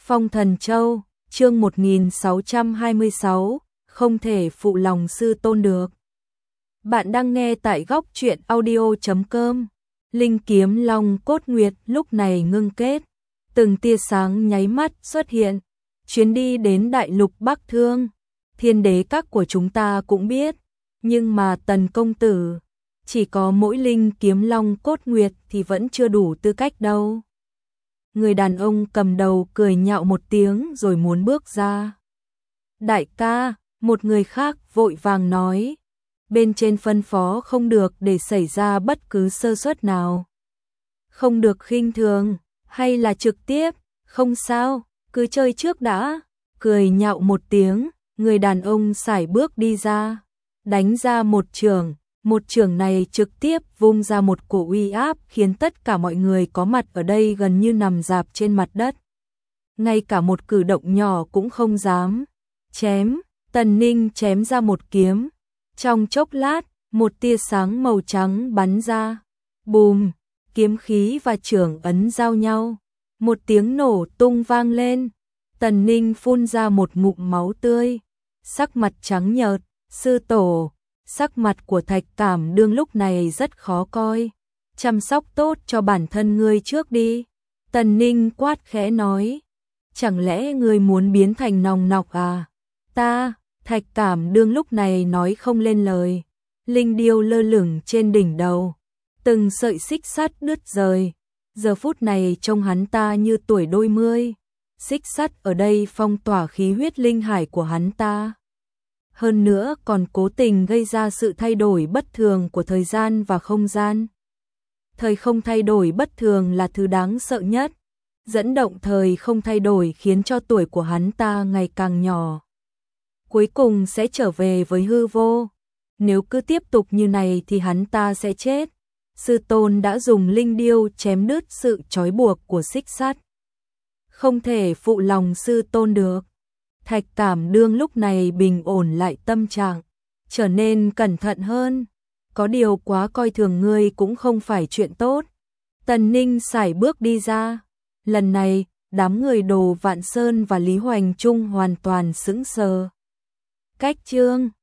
Phong Thần Châu, chương 1626, không thể phụ lòng sư tôn được. Bạn đang nghe tại góc truyện audio.com. Linh kiếm long cốt nguyệt lúc này ngưng kết, từng tia sáng nháy mắt xuất hiện. Chuyến đi đến đại lục Bắc Thương, thiên đế các của chúng ta cũng biết, nhưng mà Tần công tử, chỉ có mỗi linh kiếm long cốt nguyệt thì vẫn chưa đủ tư cách đâu. Người đàn ông cầm đầu cười nhạo một tiếng rồi muốn bước ra. Đại ca, một người khác vội vàng nói, bên trên phân phó không được để xảy ra bất cứ sơ suất nào. Không được khinh thường, hay là trực tiếp, không sao, cứ chơi trước đã. Cười nhạo một tiếng, người đàn ông sải bước đi ra, đánh ra một chưởng này trực tiếp vung ra một cổ uy áp khiến tất cả mọi người có mặt ở đây gần như nằm rạp trên mặt đất. Ngay cả một cử động nhỏ cũng không dám. Chém, Tần Ninh chém ra một kiếm. Trong chốc lát, một tia sáng màu trắng bắn ra. Bùm, kiếm khí và chưởng ấn giao nhau. Một tiếng nổ tung vang lên. Tần Ninh phun ra một ngụm máu tươi. Sắc mặt trắng nhợt, sư tổ. Sắc mặt của Thạch Cảm Đương lúc này rất khó coi. Chăm sóc tốt cho bản thân ngươi trước đi. Tần Ninh quát khẽ nói. Chẳng lẽ ngươi muốn biến thành nòng nọc à? Thạch Cảm Đương lúc này nói không lên lời. Linh điêu lơ lửng trên đỉnh đầu. Từng sợi xích sắt đứt rời. Giờ phút này trông hắn ta như tuổi đôi mươi. Xích sắt ở đây phong tỏa khí huyết linh hải của hắn ta. Hơn nữa còn cố tình gây ra sự thay đổi bất thường của thời gian và không gian. Thời không thay đổi bất thường là thứ đáng sợ nhất. Dẫn động thời không thay đổi khiến cho tuổi của hắn ta ngày càng nhỏ. Cuối cùng sẽ trở về với hư vô. Nếu cứ tiếp tục như này thì hắn ta sẽ chết. Sư tôn đã dùng linh điêu chém đứt sự trói buộc của xích sắt. Không thể phụ lòng sư tôn được. Thạch Cảm Đương lúc này bình ổn lại tâm trạng, trở nên cẩn thận hơn. Có điều quá coi thường ngươi cũng không phải chuyện tốt. Tần Ninh sải bước đi ra. Lần này, đám người Đồ Vạn Sơn và Lý Hoành Trung hoàn toàn sững sờ. Cách chương